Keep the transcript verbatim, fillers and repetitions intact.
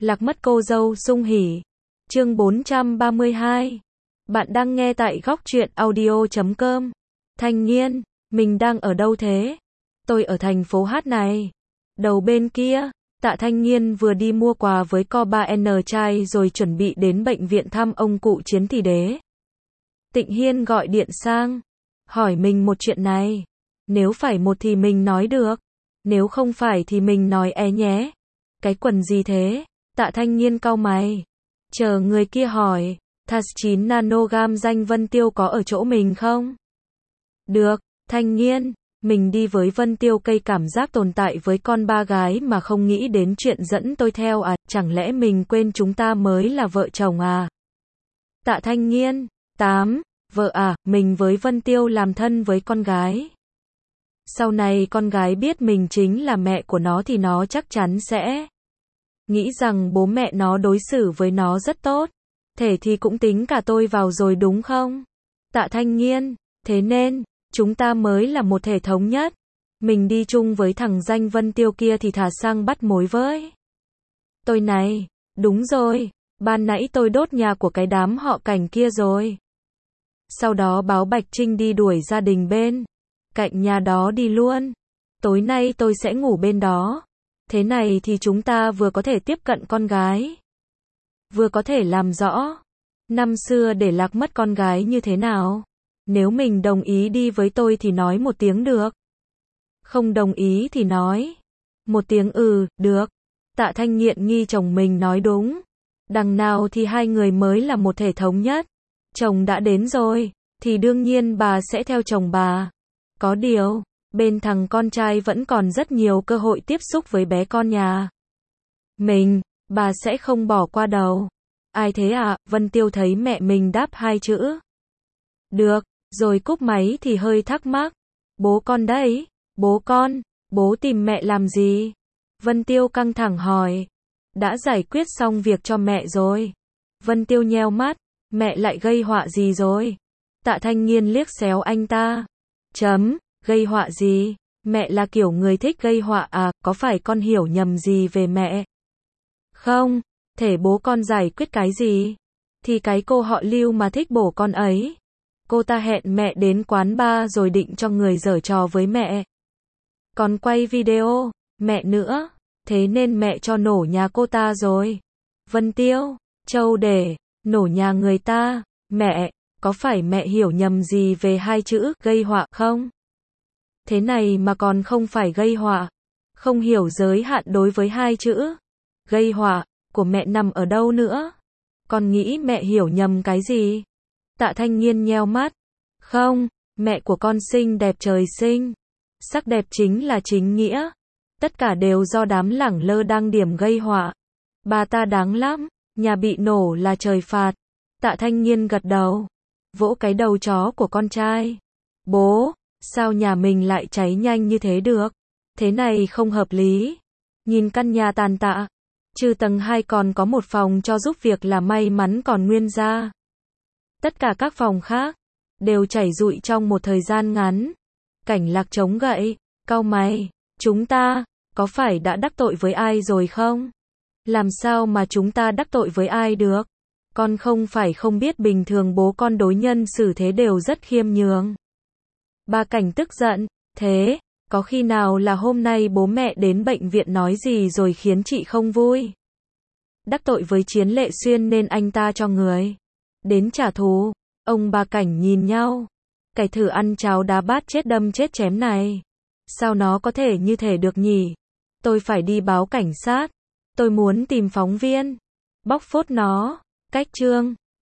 Lạc mất cô dâu sung hỉ. Chương bốn trăm ba mươi hai. Bạn đang nghe tại góc truyện audio chấm com. Thanh Nghiên, mình đang ở đâu thế? Tôi ở thành phố Hát này. Đầu bên kia, Tạ Thanh Nghiên vừa đi mua quà với co ba en trai rồi chuẩn bị đến bệnh viện thăm ông cụ Chiến Tỷ Đế. Tịnh Hiên gọi điện sang, hỏi mình một chuyện này. Nếu phải một thì mình nói được, nếu không phải thì mình nói e nhé. Cái quần gì thế? Tạ Thanh Nghiên cau mày. Chờ người kia hỏi, Thas chín nanogam danh Vân Tiêu có ở chỗ mình không? Được, Thanh Nghiên, mình đi với Vân Tiêu cây cảm giác tồn tại với con ba gái mà không nghĩ đến chuyện dẫn tôi theo à, chẳng lẽ mình quên chúng ta mới là vợ chồng à? Tạ Thanh Nghiên, tám, vợ à, mình với Vân Tiêu làm thân với con gái. Sau này con gái biết mình chính là mẹ của nó thì nó chắc chắn sẽ nghĩ rằng bố mẹ nó đối xử với nó rất tốt. Thế thì cũng tính cả tôi vào rồi đúng không? Tạ Thanh Nghiên, thế nên, chúng ta mới là một thể thống nhất. Mình đi chung với thằng danh Vân Tiêu kia thì thả sang bắt mối với tôi này. Đúng rồi, ban nãy tôi đốt nhà của cái đám họ Cảnh kia rồi. Sau đó báo Bạch Trinh đi đuổi gia đình bên cạnh nhà đó đi luôn. Tối nay tôi sẽ ngủ bên đó. Thế này thì chúng ta vừa có thể tiếp cận con gái, vừa có thể làm rõ năm xưa để lạc mất con gái như thế nào. Nếu mình đồng ý đi với tôi thì nói một tiếng được. Không đồng ý thì nói một tiếng ừ, được. Tạ Thanh Nghiện nghi chồng mình nói đúng. Đằng nào thì hai người mới là một thể thống nhất. Chồng đã đến rồi, thì đương nhiên bà sẽ theo chồng bà. Có điều, bên thằng con trai vẫn còn rất nhiều cơ hội tiếp xúc với bé con nhà mình, bà sẽ không bỏ qua đâu. Ai thế ạ? Vân Tiêu thấy mẹ mình đáp hai chữ được, rồi cúp máy thì hơi thắc mắc. Bố con đấy, bố con, bố tìm mẹ làm gì? Vân Tiêu căng thẳng hỏi. Đã giải quyết xong việc cho mẹ rồi. Vân Tiêu nheo mắt, mẹ lại gây họa gì rồi? Tạ Thanh Nghiên liếc xéo anh ta. Chấm, gây họa gì? Mẹ là kiểu người thích gây họa à, có phải con hiểu nhầm gì về mẹ? Không, thể bố con giải quyết cái gì? Thì cái cô họ Lưu mà thích bổ con ấy. Cô ta hẹn mẹ đến quán bar rồi định cho người giở trò với mẹ. Còn quay video, mẹ nữa. Thế nên mẹ cho nổ nhà cô ta rồi. Vân Tiêu, Châu để, nổ nhà người ta. Mẹ, có phải mẹ hiểu nhầm gì về hai chữ gây họa không? Thế này mà còn không phải gây họa. Không hiểu giới hạn đối với hai chữ gây họa của mẹ nằm ở đâu nữa. Con nghĩ mẹ hiểu nhầm cái gì? Tạ Thanh Nghiên nheo mắt. Không, mẹ của con xinh đẹp trời sinh. Sắc đẹp chính là chính nghĩa. Tất cả đều do đám lẳng lơ đang điểm gây họa. Bà ta đáng lắm, nhà bị nổ là trời phạt. Tạ Thanh Nghiên gật đầu, vỗ cái đầu chó của con trai. Bố, sao nhà mình lại cháy nhanh như thế được? Thế này không hợp lý. Nhìn căn nhà tàn tạ, trừ tầng hai còn có một phòng cho giúp việc là may mắn còn nguyên ra. Tất cả các phòng khác đều chảy rụi trong một thời gian ngắn. Cảnh Lạc chống gậy, cau mày, chúng ta có phải đã đắc tội với ai rồi không? Làm sao mà chúng ta đắc tội với ai được? Con không phải không biết bình thường bố con đối nhân xử thế đều rất khiêm nhường. Ba Cảnh tức giận, thế, có khi nào là hôm nay bố mẹ đến bệnh viện nói gì rồi khiến chị không vui? Đắc tội với Chiến Lệ Xuyên nên anh ta cho người đến trả thù. Ông Ba Cảnh nhìn nhau. Cái thử ăn cháo đá bát chết đâm chết chém này. Sao nó có thể như thế được nhỉ? Tôi phải đi báo cảnh sát. Tôi muốn tìm phóng viên. Bóc phốt nó. Cách chương.